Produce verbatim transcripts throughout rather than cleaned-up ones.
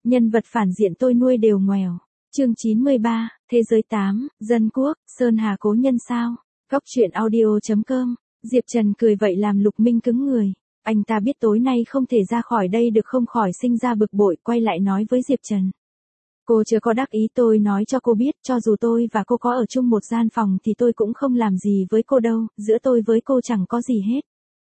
Nhân vật phản diện tôi nuôi đều ngoèo. Chương chín mươi ba, Thế giới tám, Dân Quốc, Sơn Hà cố nhân sao? Góc truyện audio chấm com. Diệp Trần cười vậy làm Lục Minh cứng người. Anh ta biết tối nay không thể ra khỏi đây được, không khỏi sinh ra bực bội, quay lại nói với Diệp Trần. Cô chưa có đắc ý, tôi nói cho cô biết, cho dù tôi và cô có ở chung một gian phòng thì tôi cũng không làm gì với cô đâu, giữa tôi với cô chẳng có gì hết.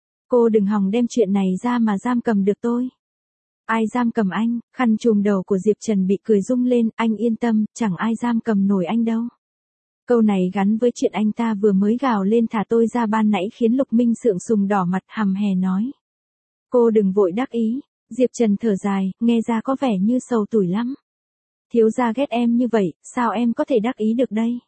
Cô đừng hòng đem chuyện này ra mà giam cầm được tôi. Ai giam cầm anh? Khăn trùm đầu của Diệp Trần bị cười rung lên, anh yên tâm, chẳng ai giam cầm nổi anh đâu. Câu này gắn với chuyện anh ta vừa mới gào lên thả tôi ra ban nãy khiến Lục Minh sượng sùng đỏ mặt, hầm hè nói. Cô đừng vội đắc ý. Diệp Trần thở dài, nghe ra có vẻ như sầu tủi lắm. Thiếu gia ghét em như vậy, sao em có thể đắc ý được đây?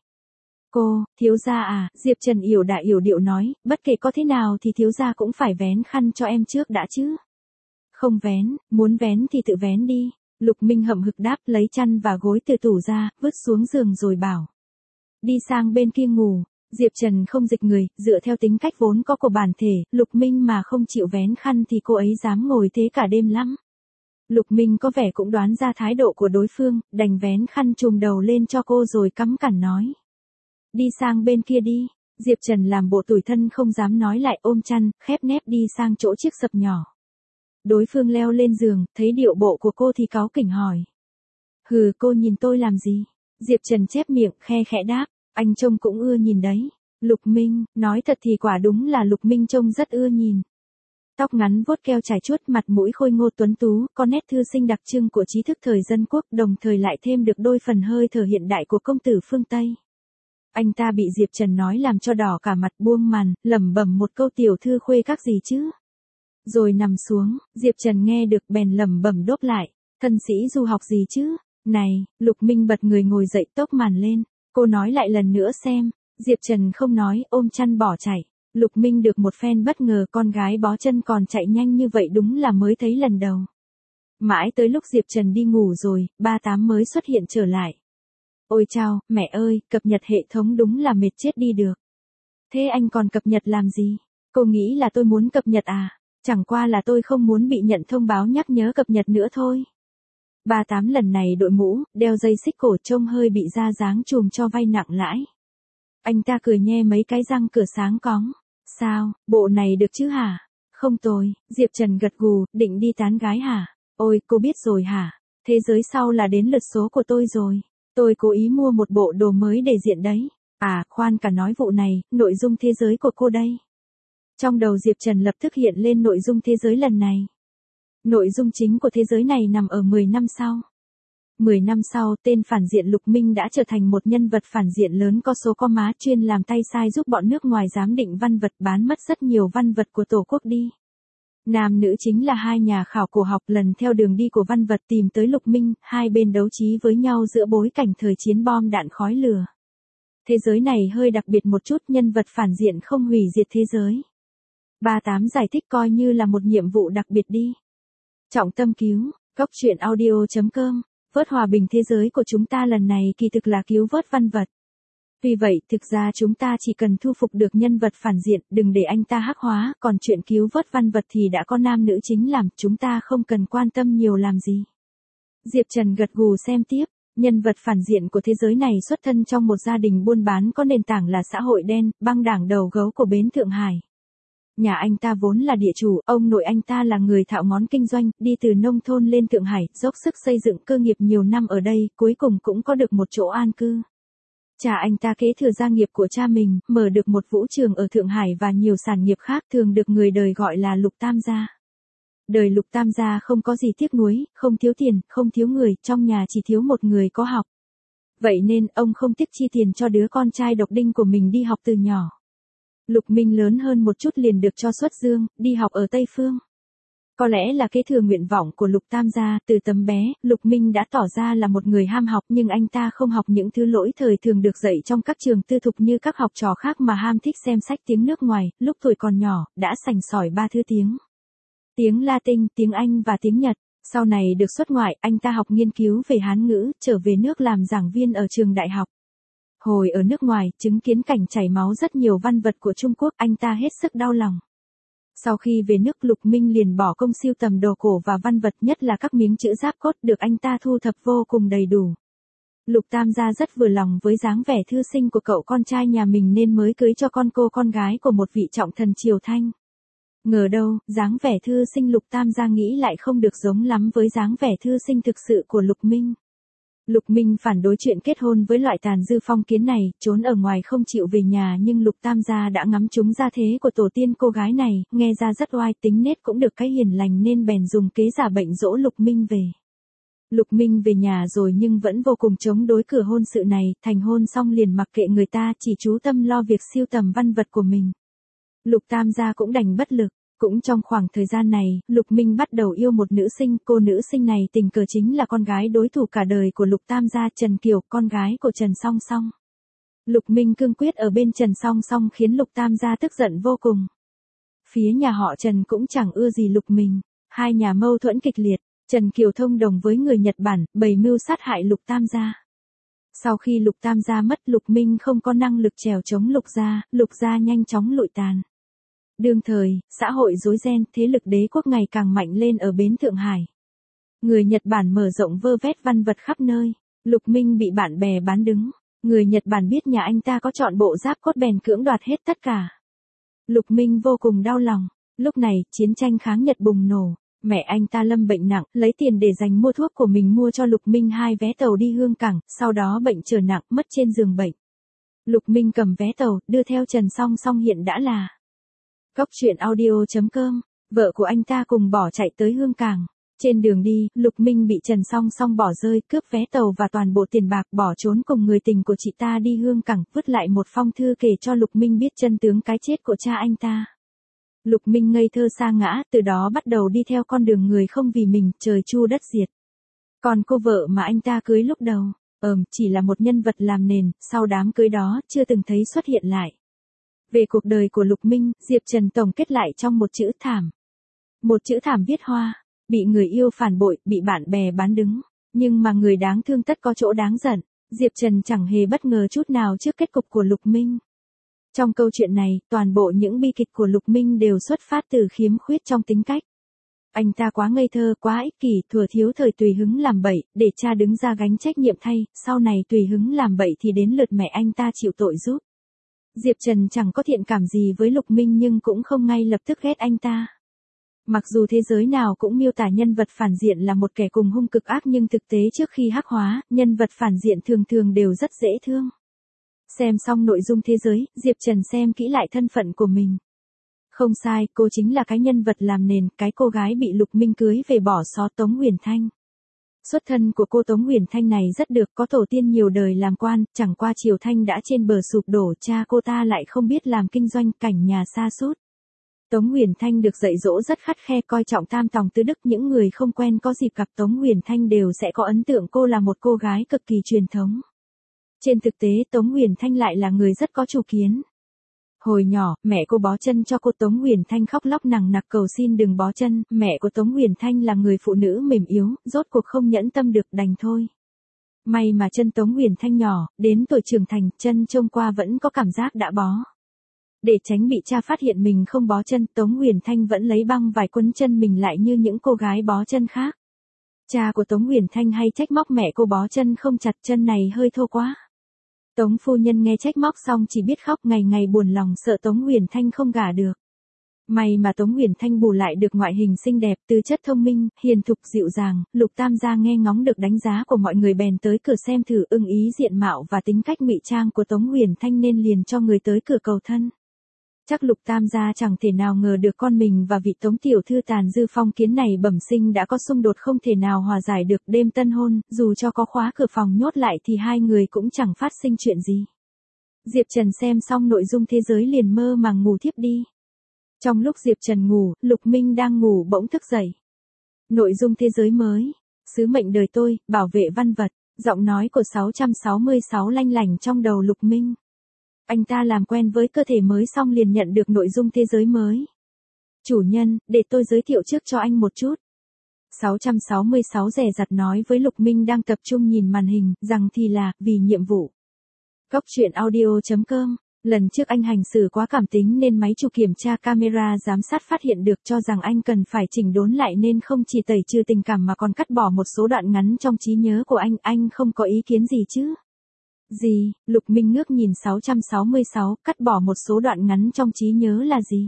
Cô, thiếu gia à, Diệp Trần yểu đà yểu điệu nói, bất kể có thế nào thì thiếu gia cũng phải vén khăn cho em trước đã chứ. Không vén, muốn vén thì tự vén đi. Lục Minh hậm hực đáp, lấy chăn và gối từ tủ ra, vứt xuống giường rồi bảo. Đi sang bên kia ngủ. Diệp Trần không dịch người, dựa theo tính cách vốn có của bản thể, Lục Minh mà không chịu vén khăn thì cô ấy dám ngồi thế cả đêm lắm. Lục Minh có vẻ cũng đoán ra thái độ của đối phương, đành vén khăn trùm đầu lên cho cô rồi cắm cẳng nói. Đi sang bên kia đi. Diệp Trần làm bộ tủi thân không dám nói lại, ôm chăn, khép nép đi sang chỗ chiếc sập nhỏ. Đối phương leo lên giường, thấy điệu bộ của cô thì cáu kỉnh hỏi. Hừ, cô nhìn tôi làm gì? Diệp Trần chép miệng, khe khẽ đáp, anh trông cũng ưa nhìn đấy. Lục Minh, nói thật thì quả đúng là Lục Minh trông rất ưa nhìn. Tóc ngắn vuốt keo trải chuốt, mặt mũi khôi ngô tuấn tú, có nét thư sinh đặc trưng của trí thức thời dân quốc, đồng thời lại thêm được đôi phần hơi thở hiện đại của công tử phương Tây. Anh ta bị Diệp Trần nói làm cho đỏ cả mặt, buông màn, lẩm bẩm một câu tiểu thư khuê các gì chứ. Rồi nằm xuống, Diệp Trần nghe được bèn lẩm bẩm đốp lại, thân sĩ du học gì chứ? Này, Lục Minh bật người ngồi dậy, tốc màn lên, cô nói lại lần nữa xem. Diệp Trần không nói, ôm chăn bỏ chạy. Lục Minh được một phen bất ngờ, con gái bó chân còn chạy nhanh như vậy đúng là mới thấy lần đầu. Mãi tới lúc Diệp Trần đi ngủ rồi, ba tám mới xuất hiện trở lại. Ôi chao, mẹ ơi, cập nhật hệ thống đúng là mệt chết đi được. Thế anh còn cập nhật làm gì? Cô nghĩ là tôi muốn cập nhật à? Chẳng qua là tôi không muốn bị nhận thông báo nhắc nhớ cập nhật nữa thôi. Ba tám lần này đội mũ, đeo dây xích cổ, trông hơi bị ra dáng chùm cho vay nặng lãi. Anh ta cười nhe mấy cái răng cửa sáng cóng. Sao, bộ này được chứ hả? Không tồi. Diệp Trần gật gù, định đi tán gái hả? Ôi, cô biết rồi hả? Thế giới sau là đến lượt số của tôi rồi. Tôi cố ý mua một bộ đồ mới để diện đấy. À, khoan cả nói vụ này, nội dung thế giới của cô đây. Trong đầu Diệp Trần lập tức hiện lên nội dung thế giới lần này. Nội dung chính của thế giới này nằm ở mười năm sau. mười năm sau, tên phản diện Lục Minh đã trở thành một nhân vật phản diện lớn có số có má, chuyên làm tay sai giúp bọn nước ngoài giám định văn vật, bán mất rất nhiều văn vật của Tổ quốc đi. Nam nữ chính là hai nhà khảo cổ học, lần theo đường đi của văn vật tìm tới Lục Minh, hai bên đấu trí với nhau giữa bối cảnh thời chiến bom đạn khói lửa. Thế giới này hơi đặc biệt một chút, nhân vật phản diện không hủy diệt thế giới. ba tám giải thích coi như là một nhiệm vụ đặc biệt đi. Trọng tâm cứu, góc truyện audio chấm com. Vớt hòa bình thế giới của chúng ta lần này kỳ thực là cứu vớt văn vật. Vì vậy, thực ra chúng ta chỉ cần thu phục được nhân vật phản diện, đừng để anh ta hắc hóa, còn chuyện cứu vớt văn vật thì đã có nam nữ chính làm, chúng ta không cần quan tâm nhiều làm gì. Diệp Trần gật gù xem tiếp, nhân vật phản diện của thế giới này xuất thân trong một gia đình buôn bán có nền tảng là xã hội đen, băng đảng đầu gấu của bến Thượng Hải. Nhà anh ta vốn là địa chủ, ông nội anh ta là người thạo ngón kinh doanh, đi từ nông thôn lên Thượng Hải, dốc sức xây dựng cơ nghiệp nhiều năm ở đây, cuối cùng cũng có được một chỗ an cư. Cha anh ta kế thừa gia nghiệp của cha mình, mở được một vũ trường ở Thượng Hải và nhiều sản nghiệp khác, thường được người đời gọi là Lục Tam gia. Đời Lục Tam gia không có gì tiếc nuối, không thiếu tiền, không thiếu người, trong nhà chỉ thiếu một người có học. Vậy nên, ông không tiếc chi tiền cho đứa con trai độc đinh của mình đi học từ nhỏ. Lục Minh lớn hơn một chút liền được cho xuất dương, đi học ở Tây Phương. Có lẽ là kế thừa nguyện vọng của Lục Tam gia, từ tấm bé, Lục Minh đã tỏ ra là một người ham học, nhưng anh ta không học những thứ lỗi thời thường được dạy trong các trường tư thục như các học trò khác mà ham thích xem sách tiếng nước ngoài, lúc tuổi còn nhỏ, đã sành sỏi ba thứ tiếng. Tiếng Latin, tiếng Anh và tiếng Nhật. Sau này được xuất ngoại, anh ta học nghiên cứu về Hán ngữ, trở về nước làm giảng viên ở trường đại học. Hồi ở nước ngoài, chứng kiến cảnh chảy máu rất nhiều văn vật của Trung Quốc, anh ta hết sức đau lòng. Sau khi về nước Lục Minh liền bỏ công sưu tầm đồ cổ và văn vật, nhất là các miếng chữ giáp cốt được anh ta thu thập vô cùng đầy đủ. Lục Tam gia rất vừa lòng với dáng vẻ thư sinh của cậu con trai nhà mình nên mới cưới cho con cô con gái của một vị trọng thần triều Thanh. Ngờ đâu, dáng vẻ thư sinh Lục Tam gia nghĩ lại không được giống lắm với dáng vẻ thư sinh thực sự của Lục Minh. Lục Minh phản đối chuyện kết hôn với loại tàn dư phong kiến này, trốn ở ngoài không chịu về nhà, nhưng Lục Tam gia đã ngắm trúng gia thế của tổ tiên cô gái này, nghe ra rất oai, tính nết cũng được cái hiền lành nên bèn dùng kế giả bệnh dỗ Lục Minh về. Lục Minh về nhà rồi nhưng vẫn vô cùng chống đối cửa hôn sự này, thành hôn xong liền mặc kệ người ta, chỉ chú tâm lo việc sưu tầm văn vật của mình. Lục Tam gia cũng đành bất lực. Cũng trong khoảng thời gian này, Lục Minh bắt đầu yêu một nữ sinh, cô nữ sinh này tình cờ chính là con gái đối thủ cả đời của Lục Tam gia, Trần Kiều, con gái của Trần Song Song. Lục Minh cương quyết ở bên Trần Song Song khiến Lục Tam gia tức giận vô cùng. Phía nhà họ Trần cũng chẳng ưa gì Lục Minh, hai nhà mâu thuẫn kịch liệt, Trần Kiều thông đồng với người Nhật Bản, bày mưu sát hại Lục Tam gia. Sau khi Lục Tam gia mất, Lục Minh không có năng lực trèo chống Lục gia, Lục gia nhanh chóng lụi tàn. Đương thời, xã hội rối ren, thế lực đế quốc ngày càng mạnh lên ở bến Thượng Hải. Người Nhật Bản mở rộng vơ vét văn vật khắp nơi, Lục Minh bị bạn bè bán đứng. Người Nhật Bản biết nhà anh ta có chọn bộ giáp cốt bèn cưỡng đoạt hết tất cả. Lục Minh vô cùng đau lòng, lúc này chiến tranh kháng Nhật bùng nổ, mẹ anh ta lâm bệnh nặng, lấy tiền để dành mua thuốc của mình mua cho Lục Minh hai vé tàu đi Hương Cảng, sau đó bệnh trở nặng, mất trên giường bệnh. Lục Minh cầm vé tàu, đưa theo Trần Song Song hiện đã là Góc truyện audio chấm com, vợ của anh ta cùng bỏ chạy tới Hương Cảng. Trên đường đi, Lục Minh bị Trần Song Song bỏ rơi, cướp vé tàu và toàn bộ tiền bạc, bỏ trốn cùng người tình của chị ta đi Hương Cảng, vứt lại một phong thư kể cho Lục Minh biết chân tướng cái chết của cha anh ta. Lục Minh ngây thơ sa ngã, từ đó bắt đầu đi theo con đường người không vì mình, trời chu đất diệt. Còn cô vợ mà anh ta cưới lúc đầu, ờm, chỉ là một nhân vật làm nền, sau đám cưới đó, chưa từng thấy xuất hiện lại. Về cuộc đời của Lục Minh, Diệp Trần tổng kết lại trong một chữ thảm. Một chữ thảm viết hoa, bị người yêu phản bội, bị bạn bè bán đứng, nhưng mà người đáng thương tất có chỗ đáng giận. Diệp Trần chẳng hề bất ngờ chút nào trước kết cục của Lục Minh. Trong câu chuyện này, toàn bộ những bi kịch của Lục Minh đều xuất phát từ khiếm khuyết trong tính cách. Anh ta quá ngây thơ, quá ích kỷ, thừa thiếu thời tùy hứng làm bậy, để cha đứng ra gánh trách nhiệm thay, sau này tùy hứng làm bậy thì đến lượt mẹ anh ta chịu tội giúp. Diệp Trần chẳng có thiện cảm gì với Lục Minh nhưng cũng không ngay lập tức ghét anh ta. Mặc dù thế giới nào cũng miêu tả nhân vật phản diện là một kẻ cùng hung cực ác nhưng thực tế trước khi hắc hóa, nhân vật phản diện thường thường đều rất dễ thương. Xem xong nội dung thế giới, Diệp Trần xem kỹ lại thân phận của mình. Không sai, cô chính là cái nhân vật làm nền, cái cô gái bị Lục Minh cưới về bỏ xó Tống Huyền Thanh. Xuất thân của cô Tống Huyền Thanh này rất được, có tổ tiên nhiều đời làm quan, chẳng qua triều Thanh đã trên bờ sụp đổ, cha cô ta lại không biết làm kinh doanh, cảnh nhà sa sút. Tống Huyền Thanh được dạy dỗ rất khắt khe, coi trọng tam tòng tứ đức, những người không quen có dịp gặp Tống Huyền Thanh đều sẽ có ấn tượng cô là một cô gái cực kỳ truyền thống. Trên thực tế Tống Huyền Thanh lại là người rất có chủ kiến. Hồi nhỏ, mẹ cô bó chân cho cô, Tống Huyền Thanh khóc lóc nằng nặc cầu xin đừng bó chân, mẹ của Tống Huyền Thanh là người phụ nữ mềm yếu, rốt cuộc không nhẫn tâm được đành thôi. May mà chân Tống Huyền Thanh nhỏ, đến tuổi trưởng thành, chân trông qua vẫn có cảm giác đã bó. Để tránh bị cha phát hiện mình không bó chân, Tống Huyền Thanh vẫn lấy băng vải quấn chân mình lại như những cô gái bó chân khác. Cha của Tống Huyền Thanh hay trách móc mẹ cô bó chân không chặt, chân này hơi thô quá. Tống phu nhân nghe trách móc xong chỉ biết khóc, ngày ngày buồn lòng sợ Tống Huyền Thanh không gả được. May mà Tống Huyền Thanh bù lại được ngoại hình xinh đẹp, tư chất thông minh, hiền thục dịu dàng, Lục Tam gia nghe ngóng được đánh giá của mọi người bèn tới cửa xem thử, ưng ý diện mạo và tính cách ngụy trang của Tống Huyền Thanh nên liền cho người tới cửa cầu thân. Chắc Lục Tam gia chẳng thể nào ngờ được con mình và vị Tống tiểu thư tàn dư phong kiến này bẩm sinh đã có xung đột không thể nào hòa giải được. Đêm tân hôn, dù cho có khóa cửa phòng nhốt lại thì hai người cũng chẳng phát sinh chuyện gì. Diệp Trần xem xong nội dung thế giới liền mơ màng ngủ thiếp đi. Trong lúc Diệp Trần ngủ, Lục Minh đang ngủ bỗng thức dậy. Nội dung thế giới mới, sứ mệnh đời tôi, bảo vệ văn vật, giọng nói của sáu trăm sáu mươi sáu lanh lảnh trong đầu Lục Minh. Anh ta làm quen với cơ thể mới xong liền nhận được nội dung thế giới mới. Chủ nhân, để tôi giới thiệu trước cho anh một chút. sáu trăm sáu mươi sáu dè dặt nói với Lục Minh đang tập trung nhìn màn hình, rằng thì là, vì nhiệm vụ. Góc truyện audio chấm com Lần trước anh hành xử quá cảm tính nên máy chụp kiểm tra camera giám sát phát hiện được, cho rằng anh cần phải chỉnh đốn lại nên không chỉ tẩy trừ tình cảm mà còn cắt bỏ một số đoạn ngắn trong trí nhớ của anh, anh không có ý kiến gì chứ? Gì? Lục Minh ngước nhìn sáu trăm sáu mươi sáu, cắt bỏ một số đoạn ngắn trong trí nhớ là gì?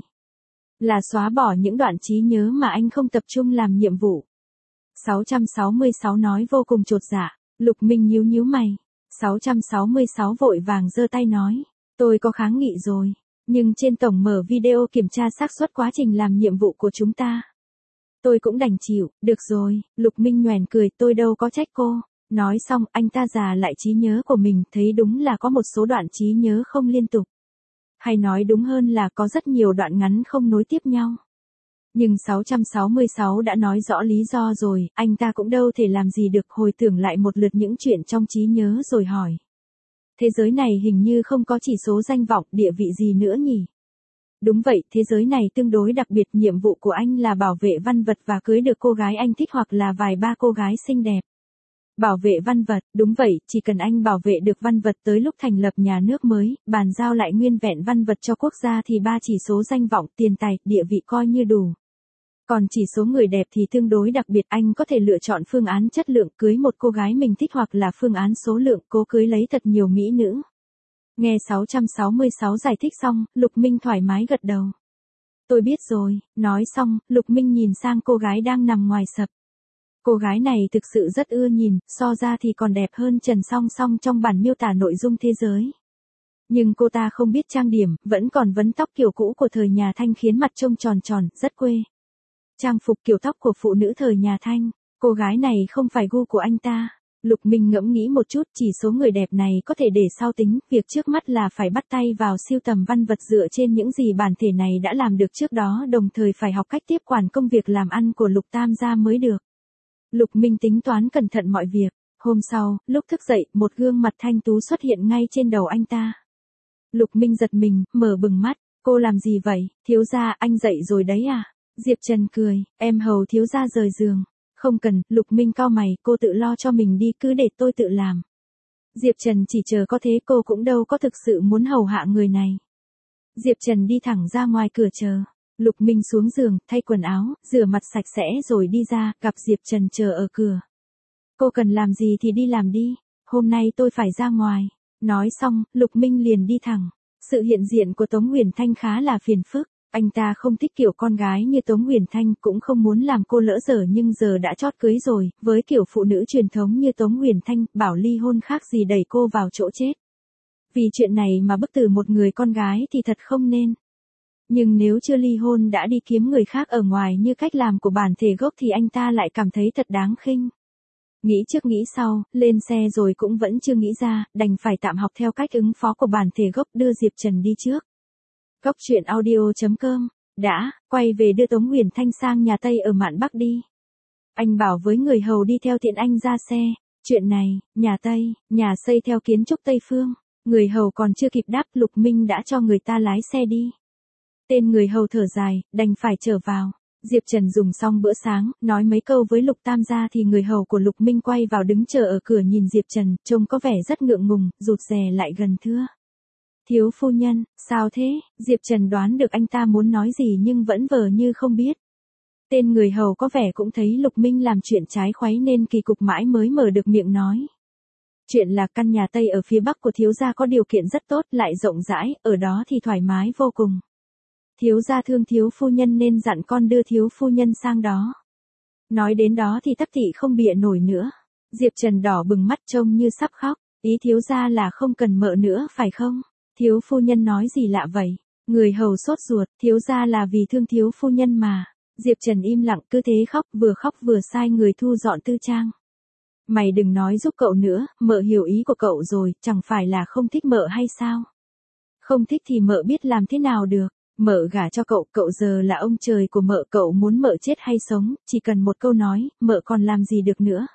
Là xóa bỏ những đoạn trí nhớ mà anh không tập trung làm nhiệm vụ. sáu trăm sáu mươi sáu nói vô cùng chột dạ. Lục Minh nhíu nhíu mày. sáu trăm sáu mươi sáu vội vàng giơ tay nói. Tôi có kháng nghị rồi. Nhưng trên tổng mở video kiểm tra xác suất quá trình làm nhiệm vụ của chúng ta. Tôi cũng đành chịu. Được rồi. Lục Minh nhoẻn cười, tôi đâu có trách cô. Nói xong anh ta giả lại trí nhớ của mình, thấy đúng là có một số đoạn trí nhớ không liên tục. Hay nói đúng hơn là có rất nhiều đoạn ngắn không nối tiếp nhau. Nhưng sáu trăm sáu mươi sáu đã nói rõ lý do rồi, anh ta cũng đâu thể làm gì được, hồi tưởng lại một lượt những chuyện trong trí nhớ rồi hỏi. Thế giới này hình như không có chỉ số danh vọng, địa vị gì nữa nhỉ? Đúng vậy, thế giới này tương đối đặc biệt, nhiệm vụ của anh là bảo vệ văn vật và cưới được cô gái anh thích hoặc là vài ba cô gái xinh đẹp. Bảo vệ văn vật, đúng vậy, chỉ cần anh bảo vệ được văn vật tới lúc thành lập nhà nước mới, bàn giao lại nguyên vẹn văn vật cho quốc gia thì ba chỉ số danh vọng, tiền tài, địa vị coi như đủ. Còn chỉ số người đẹp thì tương đối đặc biệt, anh có thể lựa chọn phương án chất lượng cưới một cô gái mình thích hoặc là phương án số lượng cố cưới lấy thật nhiều mỹ nữ. Nghe sáu trăm sáu mươi sáu giải thích xong, Lục Minh thoải mái gật đầu. Tôi biết rồi, nói xong, Lục Minh nhìn sang cô gái đang nằm ngoài sập. Cô gái này thực sự rất ưa nhìn, so ra thì còn đẹp hơn Trần Song Song trong bản miêu tả nội dung thế giới. Nhưng cô ta không biết trang điểm, vẫn còn vấn tóc kiểu cũ của thời nhà Thanh khiến mặt trông tròn tròn, rất quê. Trang phục kiểu tóc của phụ nữ thời nhà Thanh, cô gái này không phải gu của anh ta. Lục Minh ngẫm nghĩ một chút, chỉ số người đẹp này có thể để sau tính, việc trước mắt là phải bắt tay vào siêu tầm văn vật dựa trên những gì bản thể này đã làm được trước đó, đồng thời phải học cách tiếp quản công việc làm ăn của Lục Tam gia mới được. Lục Minh tính toán cẩn thận mọi việc. Hôm sau, lúc thức dậy, một gương mặt thanh tú xuất hiện ngay trên đầu anh ta. Lục Minh giật mình, mở bừng mắt. Cô làm gì vậy? Thiếu gia, anh dậy rồi đấy à? Diệp Trần cười, em hầu thiếu gia rời giường. Không cần, Lục Minh cau mày, cô tự lo cho mình đi, cứ để tôi tự làm. Diệp Trần chỉ chờ có thế, cô cũng đâu có thực sự muốn hầu hạ người này. Diệp Trần đi thẳng ra ngoài cửa chờ. Lục Minh xuống giường, thay quần áo, rửa mặt sạch sẽ rồi đi ra, gặp Diệp Trần chờ ở cửa. Cô cần làm gì thì đi làm đi, hôm nay tôi phải ra ngoài. Nói xong, Lục Minh liền đi thẳng. Sự hiện diện của Tống Huyền Thanh khá là phiền phức. Anh ta không thích kiểu con gái như Tống Huyền Thanh, cũng không muốn làm cô lỡ dở, nhưng giờ đã chót cưới rồi, với kiểu phụ nữ truyền thống như Tống Huyền Thanh, bảo ly hôn khác gì đẩy cô vào chỗ chết. Vì chuyện này mà bức tử một người con gái thì thật không nên. Nhưng nếu chưa ly hôn đã đi kiếm người khác ở ngoài như cách làm của bản thể gốc thì anh ta lại cảm thấy thật đáng khinh. Nghĩ trước nghĩ sau, lên xe rồi cũng vẫn chưa nghĩ ra, đành phải tạm học theo cách ứng phó của bản thể gốc, đưa Diệp Trần đi trước. Góc truyện audio chấm com, đã, quay về đưa Tống Huyền Thanh sang nhà Tây ở Mạn Bắc đi. Anh bảo với người hầu đi theo tiện anh ra xe. Chuyện này, nhà Tây, nhà xây theo kiến trúc Tây Phương. Người hầu còn chưa kịp đáp, Lục Minh đã cho người ta lái xe đi. Tên người hầu thở dài, đành phải trở vào. Diệp Trần dùng xong bữa sáng, nói mấy câu với Lục Tam gia thì người hầu của Lục Minh quay vào đứng chờ ở cửa nhìn Diệp Trần, trông có vẻ rất ngượng ngùng, rụt rè lại gần thưa. Thiếu phu nhân, sao thế? Diệp Trần đoán được anh ta muốn nói gì nhưng vẫn vờ như không biết. Tên người hầu có vẻ cũng thấy Lục Minh làm chuyện trái khuấy nên kỳ cục mãi mới mở được miệng nói. Chuyện là căn nhà Tây ở phía Bắc của thiếu gia có điều kiện rất tốt, lại rộng rãi, ở đó thì thoải mái vô cùng. Thiếu gia thương thiếu phu nhân nên dặn con đưa thiếu phu nhân sang đó. Nói đến đó thì Tắc Thị không bịa nổi nữa. Diệp Trần đỏ bừng mắt trông như sắp khóc. Ý thiếu gia là không cần mợ nữa phải không? Thiếu phu nhân nói gì lạ vậy? Người hầu sốt ruột, thiếu gia là vì thương thiếu phu nhân mà. Diệp Trần im lặng cứ thế khóc, vừa khóc vừa sai người thu dọn tư trang. Mày đừng nói giúp cậu nữa, mợ hiểu ý của cậu rồi, chẳng phải là không thích mợ hay sao? Không thích thì mợ biết làm thế nào được. Mợ gả cho cậu, cậu giờ là ông trời của mợ, cậu muốn mợ chết hay sống, chỉ cần một câu nói, mợ còn làm gì được nữa.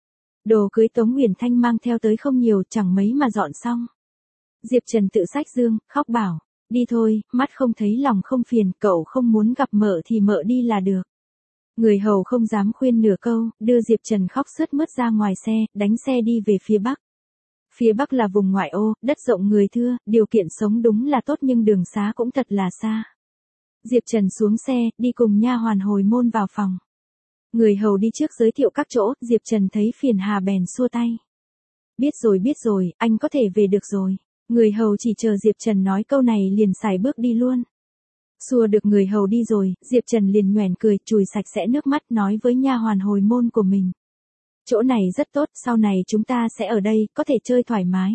Đồ cưới Tống Huyền Thanh mang theo tới không nhiều, chẳng mấy mà dọn xong. Diệp Trần tự xách dương, khóc bảo, đi thôi, mắt không thấy lòng không phiền, cậu không muốn gặp mợ thì mợ đi là được. Người hầu không dám khuyên nửa câu, đưa Diệp Trần khóc sướt mướt ra ngoài xe, đánh xe đi về phía Bắc. Phía Bắc là vùng ngoại ô, đất rộng người thưa, điều kiện sống đúng là tốt nhưng đường xá cũng thật là xa. Diệp Trần xuống xe, đi cùng nha hoàn hồi môn vào phòng. Người hầu đi trước giới thiệu các chỗ, Diệp Trần thấy phiền hà bèn xua tay. Biết rồi biết rồi, anh có thể về được rồi. Người hầu chỉ chờ Diệp Trần nói câu này liền xài bước đi luôn. Xua được người hầu đi rồi, Diệp Trần liền nhoẻn cười, chùi sạch sẽ nước mắt nói với nha hoàn hồi môn của mình. Chỗ này rất tốt, sau này chúng ta sẽ ở đây, có thể chơi thoải mái.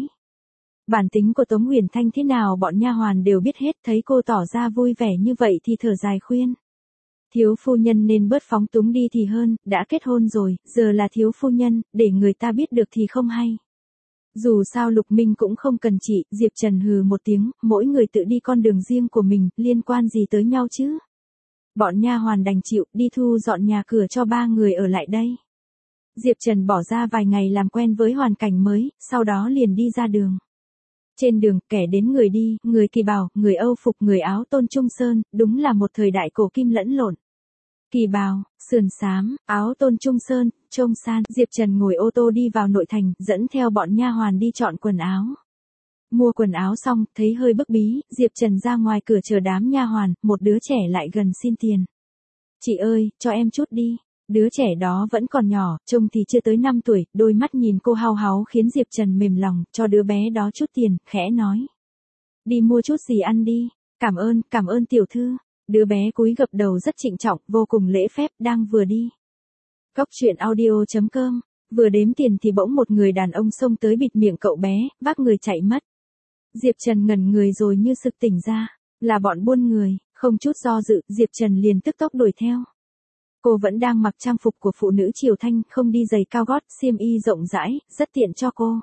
Bản tính của Tống Huyền Thanh thế nào bọn nha hoàn đều biết hết, thấy cô tỏ ra vui vẻ như vậy thì thở dài khuyên. Thiếu phu nhân nên bớt phóng túng đi thì hơn, đã kết hôn rồi, giờ là thiếu phu nhân, để người ta biết được thì không hay. Dù sao Lục Minh cũng không cần chị, Diệp Trần hừ một tiếng, mỗi người tự đi con đường riêng của mình, liên quan gì tới nhau chứ. Bọn nha hoàn đành chịu, đi thu dọn nhà cửa cho ba người ở lại đây. Diệp Trần bỏ ra vài ngày làm quen với hoàn cảnh mới, sau đó liền đi ra đường. Trên đường, kẻ đến người đi, người Kỳ bào, người Âu phục, người áo tôn trung sơn, đúng là một thời đại cổ kim lẫn lộn. Kỳ bào, sườn xám, áo tôn trung sơn, trông san, Diệp Trần ngồi ô tô đi vào nội thành, dẫn theo bọn nha hoàn đi chọn quần áo. Mua quần áo xong, thấy hơi bức bí, Diệp Trần ra ngoài cửa chờ đám nha hoàn, một đứa trẻ lại gần xin tiền. Chị ơi, cho em chút đi. Đứa trẻ đó vẫn còn nhỏ, trông thì chưa tới năm tuổi, đôi mắt nhìn cô hao háo khiến Diệp Trần mềm lòng, cho đứa bé đó chút tiền, khẽ nói. Đi mua chút gì ăn đi, cảm ơn, cảm ơn tiểu thư. Đứa bé cúi gập đầu rất trịnh trọng, vô cùng lễ phép, đang vừa đi. Góc truyện audio chấm com, vừa đếm tiền thì bỗng một người đàn ông xông tới bịt miệng cậu bé, vác người chạy mất. Diệp Trần ngẩn người rồi như sực tỉnh ra, là bọn buôn người, không chút do dự, Diệp Trần liền tức tốc đuổi theo. Cô vẫn đang mặc trang phục của phụ nữ Triều Thanh, không đi giày cao gót, xiêm y rộng rãi, rất tiện cho cô.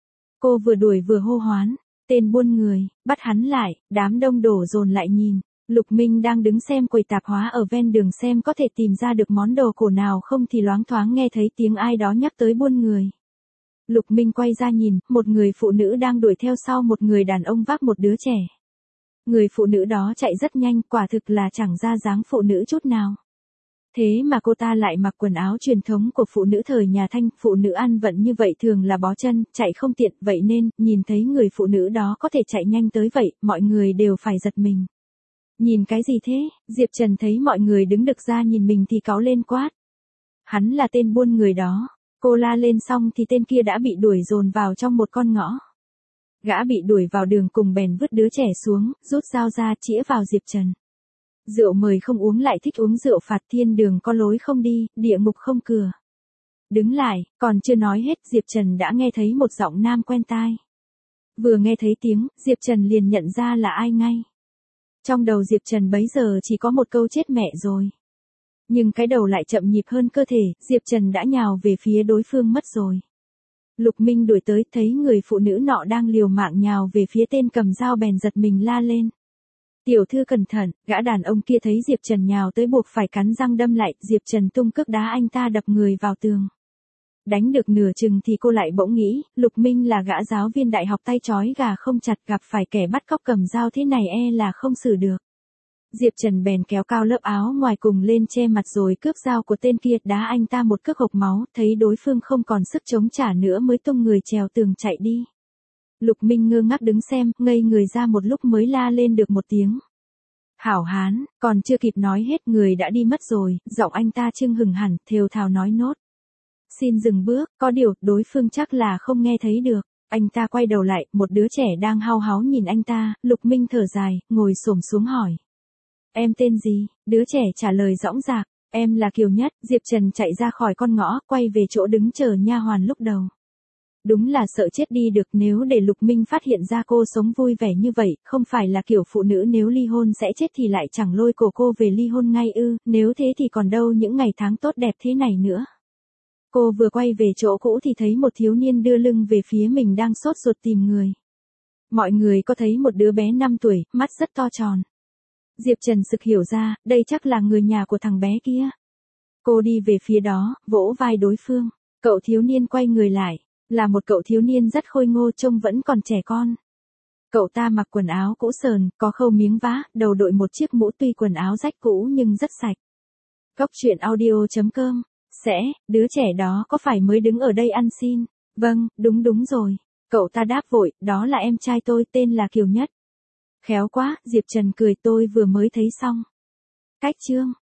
Cô vừa đuổi vừa hô hoán, tên buôn người, bắt hắn lại, đám đông đổ dồn lại nhìn. Lục Minh đang đứng xem quầy tạp hóa ở ven đường xem có thể tìm ra được món đồ cổ nào không thì loáng thoáng nghe thấy tiếng ai đó nhắc tới buôn người. Lục Minh quay ra nhìn, một người phụ nữ đang đuổi theo sau một người đàn ông vác một đứa trẻ. Người phụ nữ đó chạy rất nhanh, quả thực là chẳng ra dáng phụ nữ chút nào. Thế mà cô ta lại mặc quần áo truyền thống của phụ nữ thời nhà Thanh, phụ nữ ăn vận như vậy thường là bó chân, chạy không tiện, vậy nên, nhìn thấy người phụ nữ đó có thể chạy nhanh tới vậy, mọi người đều phải giật mình. Nhìn cái gì thế? Diệp Trần thấy mọi người đứng đực ra nhìn mình thì cáu lên quát. Hắn là tên buôn người đó. Cô la lên xong thì tên kia đã bị đuổi dồn vào trong một con ngõ. Gã bị đuổi vào đường cùng bèn vứt đứa trẻ xuống, rút dao ra chĩa vào Diệp Trần. Rượu mời không uống lại thích uống rượu phạt, thiên đường có lối không đi, địa ngục không cửa. Đứng lại, còn chưa nói hết Diệp Trần đã nghe thấy một giọng nam quen tai. Vừa nghe thấy tiếng, Diệp Trần liền nhận ra là ai ngay. Trong đầu Diệp Trần bấy giờ chỉ có một câu chết mẹ rồi. Nhưng cái đầu lại chậm nhịp hơn cơ thể, Diệp Trần đã nhào về phía đối phương mất rồi. Lục Minh đuổi tới, thấy người phụ nữ nọ đang liều mạng nhào về phía tên cầm dao bèn giật mình la lên. Tiểu thư cẩn thận, gã đàn ông kia thấy Diệp Trần nhào tới buộc phải cắn răng đâm lại, Diệp Trần tung cước đá anh ta đập người vào tường. Đánh được nửa chừng thì cô lại bỗng nghĩ, Lục Minh là gã giáo viên đại học tay trói gà không chặt, gặp phải kẻ bắt cóc cầm dao thế này e là không xử được. Diệp Trần bèn kéo cao lớp áo ngoài cùng lên che mặt rồi cướp dao của tên kia, đá anh ta một cước hộc máu, thấy đối phương không còn sức chống trả nữa mới tung người trèo tường chạy đi. Lục Minh ngơ ngác đứng xem, ngây người ra một lúc mới la lên được một tiếng. Hảo hán, còn chưa kịp nói hết người đã đi mất rồi, giọng anh ta chưng hừng hẳn, thều thào nói nốt. Xin dừng bước, có điều, đối phương chắc là không nghe thấy được. Anh ta quay đầu lại, một đứa trẻ đang hao háo nhìn anh ta, Lục Minh thở dài, ngồi xổm xuống hỏi. Em tên gì? Đứa trẻ trả lời dõng dạc, em là Kiều Nhất. Diệp Trần chạy ra khỏi con ngõ, quay về chỗ đứng chờ nha hoàn lúc đầu. Đúng là sợ chết đi được, nếu để Lục Minh phát hiện ra cô sống vui vẻ như vậy, không phải là kiểu phụ nữ nếu ly hôn sẽ chết thì lại chẳng lôi cổ cô về ly hôn ngay ư, nếu thế thì còn đâu những ngày tháng tốt đẹp thế này nữa. Cô vừa quay về chỗ cũ thì thấy một thiếu niên đưa lưng về phía mình đang sốt ruột tìm người. Mọi người có thấy một đứa bé năm tuổi, mắt rất to tròn. Diệp Trần sực hiểu ra, đây chắc là người nhà của thằng bé kia. Cô đi về phía đó, vỗ vai đối phương. Cậu thiếu niên quay người lại, là một cậu thiếu niên rất khôi ngô, trông vẫn còn trẻ con. Cậu ta mặc quần áo cũ sờn, có khâu miếng vá, đầu đội một chiếc mũ, tuy quần áo rách cũ nhưng rất sạch. Góc truyện audio chấm com. Sẽ, đứa trẻ đó có phải mới đứng ở đây ăn xin? Vâng, đúng đúng rồi. Cậu ta đáp vội, đó là em trai tôi tên là Kiều Nhất. Khéo quá, Diệp Trần cười tôi vừa mới thấy xong. Cách chương.